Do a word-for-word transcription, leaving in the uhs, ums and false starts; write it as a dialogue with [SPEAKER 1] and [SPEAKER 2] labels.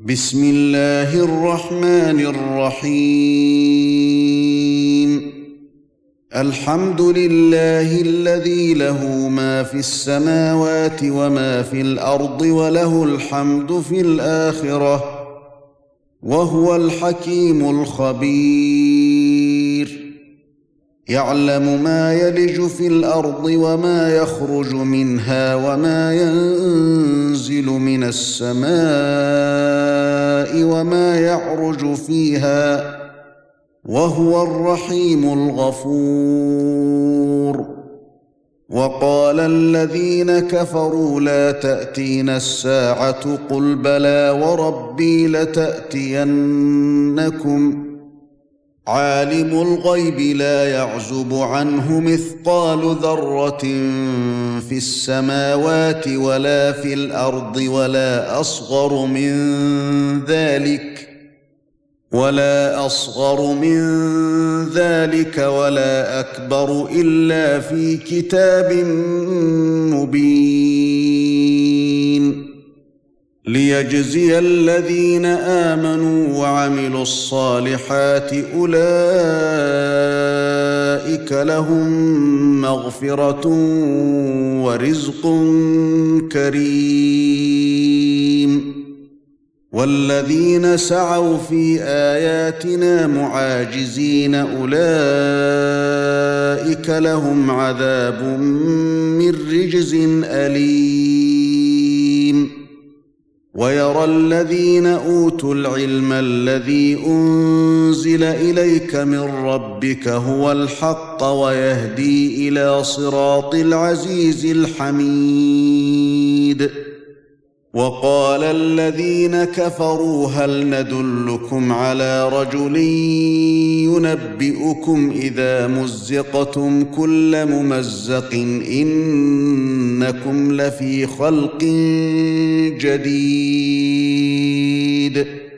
[SPEAKER 1] بسم الله الرحمن الرحيم الحمد لله الذي له ما في السماوات وما في الأرض وله الحمد في الآخرة وهو الحكيم الخبير يعلم ما يلج في الأرض وما يخرج منها وما ينزل من السماء وما يعرج فيها وهو الرحيم الغفور وقال الذين كفروا لا تأتينا الساعة قل بلى وربي لتأتينكم عالم الغيب لا يعزب عنه مثقال ذرة في السماوات ولا في الأرض ولا أصغر من ذلك ولا أصغر من ذلك ولا أكبر إلا في كتاب مبين ليجزي الذين آمنوا وعملوا الصالحات أولئك لهم مغفرة ورزق كريم والذين سعوا في آياتنا معاجزين أولئك لهم عذاب من رجز أليم ويرى الذين أوتوا العلم الذي أنزل إليك من ربك هو الحق ويهدي إلى صراط العزيز الحميد وقال الذين كفروا هل ندلكم على رجل ينبئكم إذا مزقتم كل ممزق إنكم لفي خلق جديد